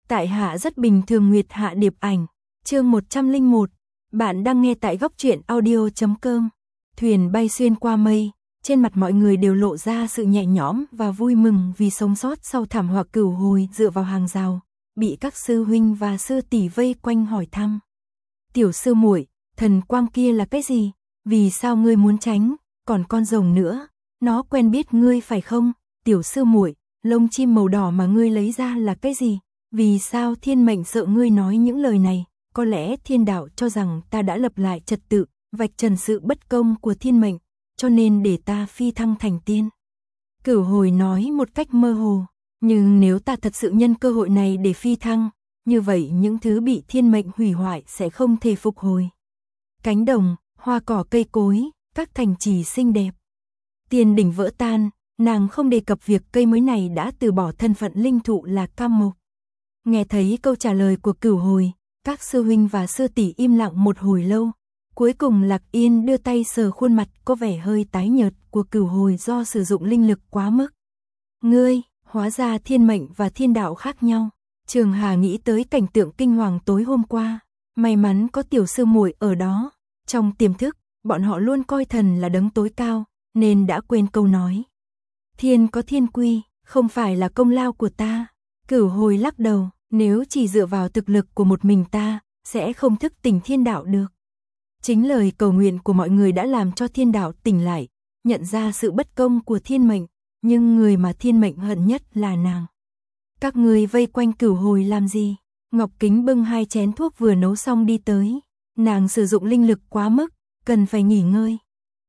Tại hạ rất bình thường Nguyệt Hạ Điệp Ảnh, chương 101. Bạn đang nghe tại góc truyện audio.com. Thuyền bay xuyên qua mây, trên mặt mọi người đều lộ ra sự nhẹ nhõm và vui mừng vì sống sót sau thảm họa cửu hồi dựa vào hàng rào, bị các sư huynh và sư tỷ vây quanh hỏi thăm. Tiểu sư muội, thần quang kia là cái gì? Vì sao ngươi muốn tránh? Còn con rồng nữa, nó quen biết ngươi phải không? Tiểu sư muội, lông chim màu đỏ mà ngươi lấy ra là cái gì? Vì sao thiên mệnh sợ ngươi nói những lời này? Có lẽ thiên đạo cho rằng ta đã lập lại trật tự, vạch trần sự bất công của thiên mệnh, cho nên để ta phi thăng thành tiên. Cửu hồi nói một cách mơ hồ, nhưng nếu ta thật sự nhân cơ hội này để phi thăng, như vậy những thứ bị thiên mệnh hủy hoại sẽ không thể phục hồi. Cánh đồng, hoa cỏ cây cối, các thành trì xinh đẹp. Tiên đỉnh vỡ tan, nàng không đề cập việc cây mới này đã từ bỏ thân phận linh thụ là cam mộc. Nghe thấy câu trả lời của Cửu hồi, các sư huynh và sư tỷ im lặng một hồi lâu. Cuối cùng Lạc Yên đưa tay sờ khuôn mặt có vẻ hơi tái nhợt của Cửu hồi do sử dụng linh lực quá mức. Ngươi, hóa ra thiên mệnh và thiên đạo khác nhau. Trường Hà nghĩ tới cảnh tượng kinh hoàng tối hôm qua, may mắn có tiểu sư muội ở đó. Trong tiềm thức, bọn họ luôn coi thần là đấng tối cao, nên đã quên câu nói. Thiên có thiên quy, không phải là công lao của ta. Cửu hồi lắc đầu, nếu chỉ dựa vào thực lực của một mình ta, sẽ không thức tỉnh thiên đạo được. Chính lời cầu nguyện của mọi người đã làm cho thiên đạo tỉnh lại, nhận ra sự bất công của thiên mệnh, nhưng người mà thiên mệnh hận nhất là nàng. Các ngươi vây quanh Cửu hồi làm gì? Ngọc Kính bưng 2 chén thuốc vừa nấu xong đi tới. Nàng sử dụng linh lực quá mức, cần phải nghỉ ngơi.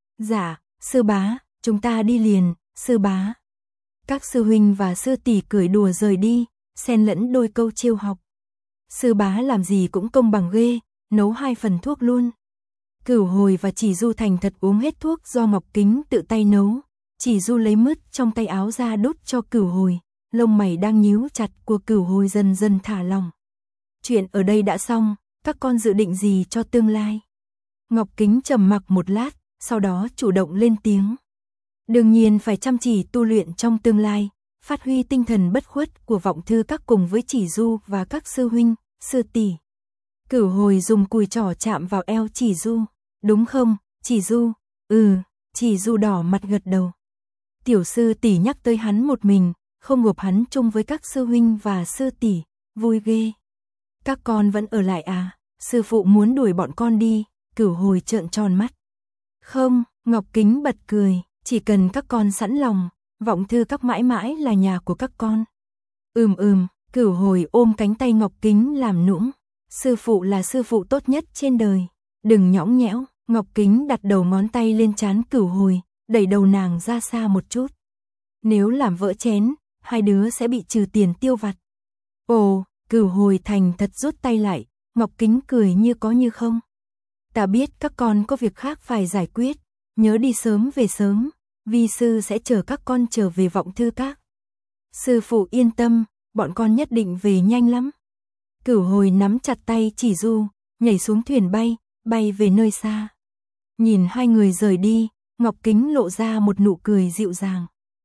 Dạ, sư bá, chúng ta đi liền, sư bá. Các sư huynh và sư tỷ cười đùa rời đi, xen lẫn đôi câu trêu học. Sư bá làm gì cũng công bằng ghê, nấu 2 phần thuốc luôn. Cửu hồi và Chỉ Du thành thật uống hết thuốc do Ngọc Kính tự tay nấu. Chỉ Du lấy mứt trong tay áo ra đút cho Cửu hồi, lông mày đang nhíu chặt của Cửu hồi dần dần thả lỏng. Chuyện ở đây đã xong, các con dự định gì cho tương lai? Ngọc Kính trầm mặc một lát, sau đó chủ động lên tiếng. Đương nhiên phải chăm chỉ tu luyện trong tương lai, phát huy tinh thần bất khuất của vọng thư các cùng với Chỉ Du và các sư huynh, sư tỷ. Cửu hồi dùng cùi trỏ chạm vào eo Chỉ Du. Đúng không, Chỉ Du? Chỉ Du đỏ mặt gật đầu. Tiểu sư tỷ nhắc tới hắn một mình, không gộp hắn chung với các sư huynh và sư tỷ, vui ghê. Các con vẫn ở lại à? Sư phụ muốn đuổi bọn con đi. Cửu hồi trợn tròn mắt. Không, Ngọc Kính bật cười, chỉ cần các con sẵn lòng, vọng thư các mãi mãi là nhà của các con. Cửu hồi ôm cánh tay Ngọc Kính làm nũng. Sư phụ là sư phụ tốt nhất trên đời. Đừng nhõng nhẽo. Ngọc Kính đặt đầu ngón tay lên trán Cửu hồi, đẩy đầu nàng ra xa một chút. Nếu làm vỡ chén, 2 đứa sẽ bị trừ tiền tiêu vặt. Ồ, Cửu hồi thành thật rút tay lại. Ngọc Kính cười như có như không. Ta biết các con có việc khác phải giải quyết, nhớ đi sớm về sớm, vi sư sẽ chờ các con trở về vọng thư các. Sư phụ yên tâm, bọn con nhất định về nhanh lắm. Cửu hồi nắm chặt tay Chỉ Du, nhảy xuống thuyền bay về nơi xa. Nhìn 2 người rời đi, Ngọc Kính lộ ra một nụ cười dịu dàng.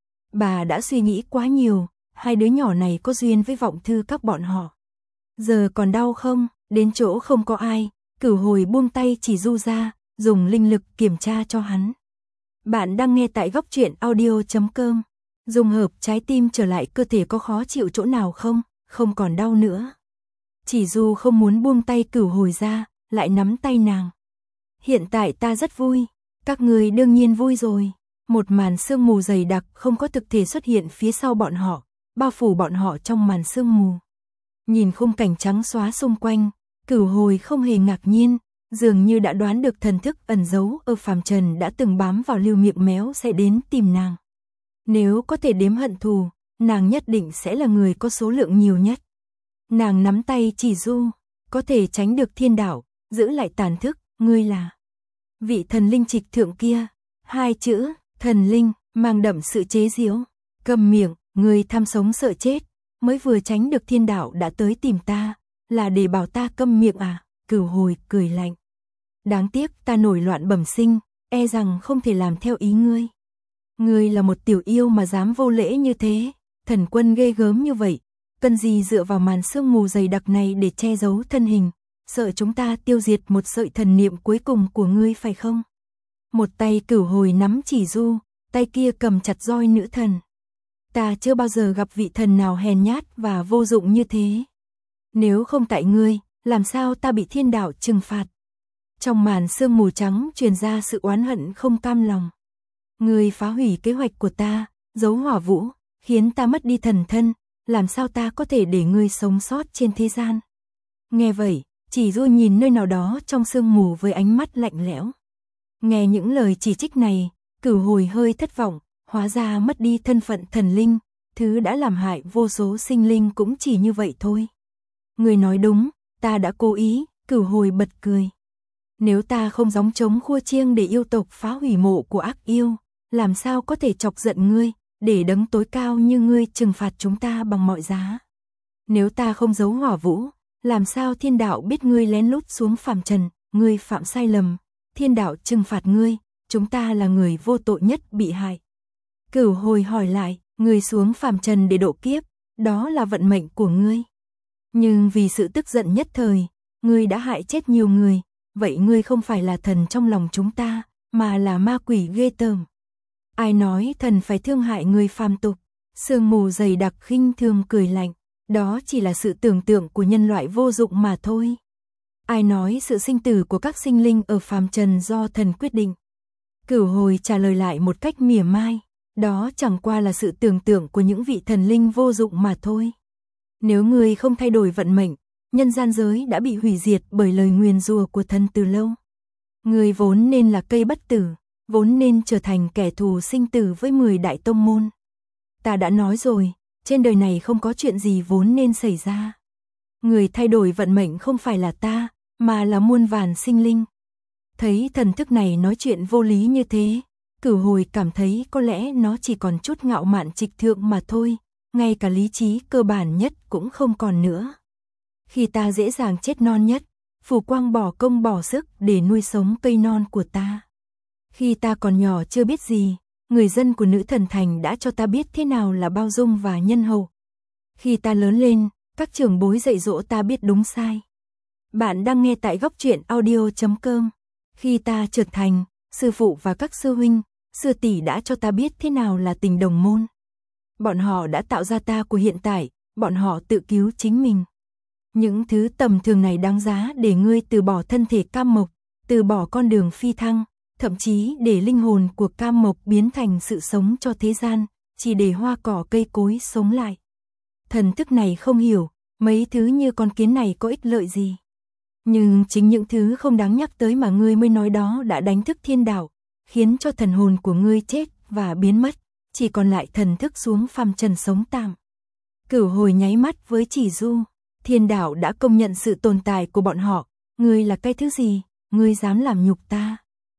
Bà đã suy nghĩ quá nhiều, 2 đứa nhỏ này có duyên với vọng thư các bọn họ. Giờ còn đau không? Đến chỗ không có ai, Cửu hồi buông tay Chỉ Du ra, dùng linh lực kiểm tra cho hắn. Bạn đang nghe tại góc truyện audio.com. Dùng hợp trái tim trở lại cơ thể có khó chịu chỗ nào không? Không còn đau nữa. Chỉ Du không muốn buông tay Cửu hồi ra, lại nắm tay nàng. Hiện tại ta rất vui. Các người đương nhiên vui rồi. Một màn sương mù dày đặc không có thực thể xuất hiện phía sau bọn họ, bao phủ bọn họ trong màn sương mù. Nhìn khung cảnh trắng xóa xung quanh, Cửu hồi không hề ngạc nhiên, dường như đã đoán được thần thức ẩn giấu ở phàm trần đã từng bám vào Lưu Miệng Méo sẽ đến tìm nàng. Nếu có thể đếm hận thù, nàng nhất định sẽ là người có số lượng nhiều nhất. Nàng nắm tay Chỉ Du, có thể tránh được thiên đạo, giữ lại tàn thức, ngươi là vị thần linh trịch thượng kia. 2 chữ, thần linh, mang đậm sự chế giễu. Câm miệng, ngươi tham sống sợ chết, mới vừa tránh được thiên đạo đã tới tìm ta, là để bảo ta câm miệng à? Cửu hồi cười lạnh. Đáng tiếc ta nổi loạn bẩm sinh, e rằng không thể làm theo ý ngươi. Ngươi là một tiểu yêu mà dám vô lễ như thế, thần quân ghê gớm như vậy, cần gì dựa vào màn sương mù dày đặc này để che giấu thân hình, sợ chúng ta tiêu diệt một sợi thần niệm cuối cùng của ngươi phải không? Một tay Cửu Hồi nắm chỉ du, tay kia cầm chặt roi nữ thần. Ta chưa bao giờ gặp vị thần nào hèn nhát và vô dụng như thế. Nếu không tại ngươi, làm sao ta bị thiên đạo trừng phạt? Trong màn sương mù trắng truyền ra sự oán hận không cam lòng. Ngươi phá hủy kế hoạch của ta, giấu hỏa vũ, khiến ta mất đi thần thân, làm sao ta có thể để ngươi sống sót trên thế gian? Nghe vậy, chỉ du nhìn nơi nào đó trong sương mù với ánh mắt lạnh lẽo. Nghe những lời chỉ trích này, Cửu Hồi hơi thất vọng, hóa ra mất đi thân phận thần linh, thứ đã làm hại vô số sinh linh cũng chỉ như vậy thôi. Người nói đúng, ta đã cố ý, Cửu Hồi bật cười. Nếu ta không gióng trống khua chiêng để yêu tộc phá hủy mộ của ác yêu, làm sao có thể chọc giận ngươi, để đấng tối cao như ngươi trừng phạt chúng ta bằng mọi giá. Nếu ta không giấu hỏa vũ, làm sao thiên đạo biết ngươi lén lút xuống phàm trần, ngươi phạm sai lầm, thiên đạo trừng phạt ngươi, chúng ta là người vô tội nhất bị hại. Cửu Hồi hỏi lại, ngươi xuống phàm trần để độ kiếp, đó là vận mệnh của ngươi. Nhưng vì sự tức giận nhất thời, ngươi đã hại chết nhiều người, vậy ngươi không phải là thần trong lòng chúng ta, mà là ma quỷ ghê tởm. Ai nói thần phải thương hại người phàm tục? Sương mù dày đặc khinh thường cười lạnh, đó chỉ là sự tưởng tượng của nhân loại vô dụng mà thôi. Ai nói sự sinh tử của các sinh linh ở phàm trần do thần quyết định? Cửu Hồi trả lời lại một cách mỉa mai, đó chẳng qua là sự tưởng tượng của những vị thần linh vô dụng mà thôi. Nếu ngươi không thay đổi vận mệnh, nhân gian giới đã bị hủy diệt bởi lời nguyền rủa của thần từ lâu. Ngươi vốn nên là cây bất tử, vốn nên trở thành kẻ thù sinh tử với 10 đại tông môn. Ta đã nói rồi, trên đời này không có chuyện gì vốn nên xảy ra. Người thay đổi vận mệnh không phải là ta, mà là muôn vàn sinh linh. Thấy thần thức này nói chuyện vô lý như thế, Cửu Hồi cảm thấy có lẽ nó chỉ còn chút ngạo mạn trịch thượng mà thôi, ngay cả lý trí cơ bản nhất cũng không còn nữa. Khi ta dễ dàng chết non nhất, Phù Quang bỏ công bỏ sức để nuôi sống cây non của ta. Khi ta còn nhỏ chưa biết gì, người dân của Nữ Thần Thành đã cho ta biết thế nào là bao dung và nhân hậu. Khi ta lớn lên, các trưởng bối dạy dỗ ta biết đúng sai. Bạn đang nghe tại Góc Truyện Audio.com. Khi ta trưởng thành, sư phụ và các sư huynh, sư tỷ đã cho ta biết thế nào là tình đồng môn. Bọn họ đã tạo ra ta của hiện tại, bọn họ tự cứu chính mình. Những thứ tầm thường này đáng giá để ngươi từ bỏ thân thể cam mộc, từ bỏ con đường phi thăng, thậm chí để linh hồn của cam mộc biến thành sự sống cho thế gian, chỉ để hoa cỏ cây cối sống lại. Thần thức này không hiểu, mấy thứ như con kiến này có ích lợi gì. Nhưng chính những thứ không đáng nhắc tới mà ngươi mới nói đó đã đánh thức thiên đạo, khiến cho thần hồn của ngươi chết và biến mất, chỉ còn lại thần thức xuống phàm trần sống tạm. Cửu Hồi nháy mắt với chỉ du, thiên đạo đã công nhận sự tồn tại của bọn họ, ngươi là cái thứ gì, ngươi dám làm nhục ta.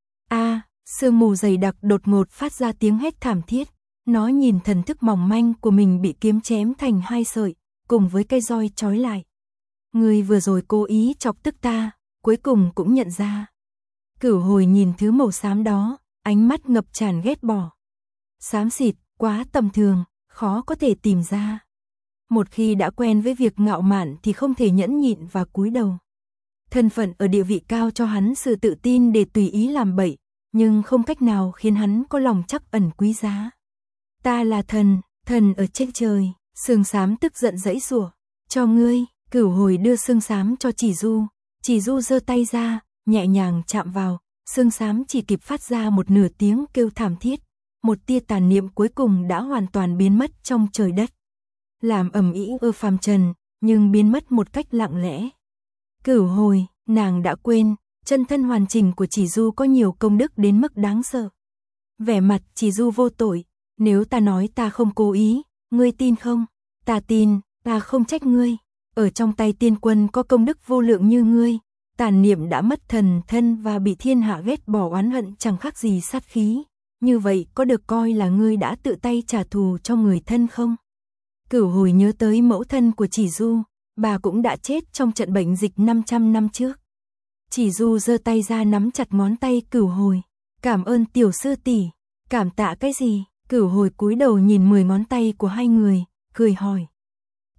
Sương mù dày đặc đột ngột phát ra tiếng hét thảm thiết, nó nhìn thần thức mỏng manh của mình bị kiếm chém thành hai sợi, cùng với cây roi trói lại. Ngươi vừa rồi cố ý chọc tức ta, cuối cùng cũng nhận ra. Cửu Hồi nhìn thứ màu xám đó, ánh mắt ngập tràn ghét bỏ. Xám xịt, quá tầm thường, khó có thể tìm ra. Một khi đã quen với việc ngạo mạn thì không thể nhẫn nhịn và cúi đầu. Thân phận ở địa vị cao cho hắn sự tự tin để tùy ý làm bậy, nhưng không cách nào khiến hắn có lòng trắc ẩn quý giá. Ta là thần, thần ở trên trời, xương xám tức giận giãy giụa. Cho ngươi. Cửu Hồi đưa xương xám cho chỉ du giơ tay ra, nhẹ nhàng chạm vào, xương xám chỉ kịp phát ra một nửa tiếng kêu thảm thiết, một tia tàn niệm cuối cùng đã hoàn toàn biến mất trong trời đất. Làm ầm ĩ ở phàm trần, nhưng biến mất một cách lặng lẽ. Cửu Hồi, nàng đã quên, chân thân hoàn chỉnh của chỉ du có nhiều công đức đến mức đáng sợ. Vẻ mặt chỉ du vô tội, nếu ta nói ta không cố ý, ngươi tin không? Ta tin, ta không trách ngươi. Ở trong tay tiên quân có công đức vô lượng như ngươi, tàn niệm đã mất thần thân và bị thiên hạ ghét bỏ oán hận chẳng khác gì sát khí. Như vậy có được coi là ngươi đã tự tay trả thù cho người thân không? Cửu Hồi nhớ tới mẫu thân của chỉ du, bà cũng đã chết trong trận bệnh dịch 500 năm trước. Chỉ du giơ tay ra nắm chặt ngón tay Cửu Hồi. Cảm ơn tiểu sư tỷ. Cảm tạ cái gì? Cửu Hồi cúi đầu nhìn 10 ngón tay của hai người, cười hỏi.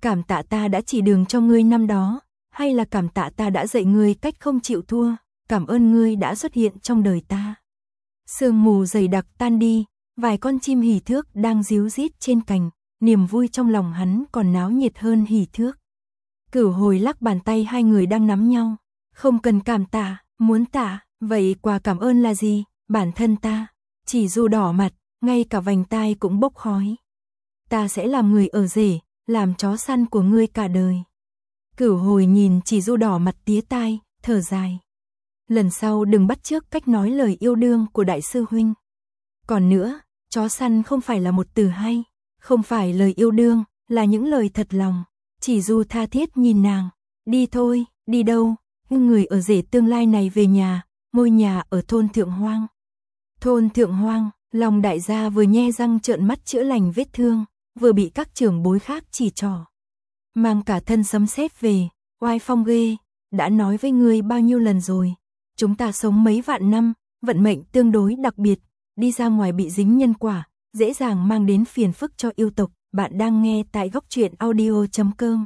Cảm tạ ta đã chỉ đường cho ngươi năm đó, hay là cảm tạ ta đã dạy ngươi cách không chịu thua, cảm ơn ngươi đã xuất hiện trong đời ta. Sương mù dày đặc tan đi, vài con chim hỉ thước đang ríu rít trên cành, niềm vui trong lòng hắn còn náo nhiệt hơn hỉ thước. Cửu Hồi lắc bàn tay hai người đang nắm nhau, không cần cảm tạ, muốn tạ, vậy quà cảm ơn là gì, bản thân ta. Chỉ Du đỏ mặt, ngay cả vành tai cũng bốc khói. Ta sẽ làm người ở rể, làm chó săn của ngươi cả đời. Cửu Hồi nhìn Chỉ Du đỏ mặt tía tai, thở dài. Lần sau đừng bắt chước cách nói lời yêu đương của đại sư huynh. Còn nữa, chó săn không phải là một từ hay, không phải lời yêu đương, là những lời thật lòng. Chỉ Du tha thiết nhìn nàng, đi thôi, đi đâu, người ở rể tương lai này về nhà, ngôi nhà ở thôn Thượng Hoang. Thôn Thượng Hoang, Long đại gia vừa nhe răng trợn mắt chữa lành vết thương, vừa bị các trưởng bối khác chỉ trỏ. Mang cả thân sấm sét về, oai phong ghê, đã nói với ngươi bao nhiêu lần rồi. Chúng ta sống mấy vạn năm, vận mệnh tương đối đặc biệt, đi ra ngoài bị dính nhân quả, dễ dàng mang đến phiền phức cho yêu tộc. Bạn đang nghe tại Góc Truyện Audio.com.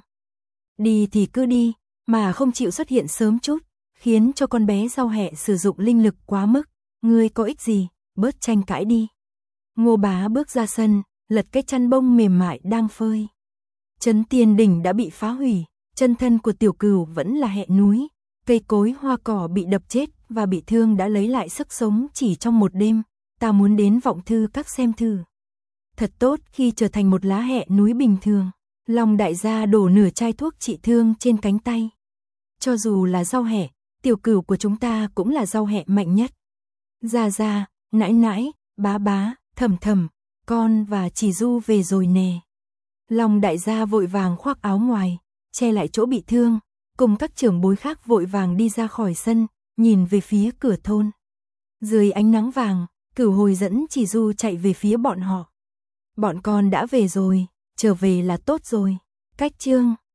Đi thì cứ đi, mà không chịu xuất hiện sớm chút, khiến cho con bé rau hẹ sử dụng linh lực quá mức. Ngươi có ích gì, bớt tranh cãi đi. Ngô Bá bước ra sân, lật cái chăn bông mềm mại đang phơi. Trấn Tiên Đỉnh đã bị phá hủy, chân thân của Tiểu Cửu vẫn là hẹ núi. Cây cối hoa cỏ bị đập chết và bị thương đã lấy lại sức sống chỉ trong một đêm. Ta muốn đến Vọng Thư Các xem thử. Thật tốt khi trở thành một lá hẹ núi bình thường. Long đại gia đổ nửa chai thuốc trị thương trên cánh tay. Cho dù là rau hẹ, Tiểu Cửu của chúng ta cũng là rau hẹ mạnh nhất. Gia gia, nãi nãi, bá bá, thầm thầm, con và Chỉ Du về rồi nè. Long đại gia vội vàng khoác áo ngoài, che lại chỗ bị thương, cùng các trưởng bối khác vội vàng đi ra khỏi sân, nhìn về phía cửa thôn. Dưới ánh nắng vàng, Cửu Hồi dẫn Chỉ Du chạy về phía bọn họ. Bọn con đã về rồi, trở về là tốt rồi. Cách chương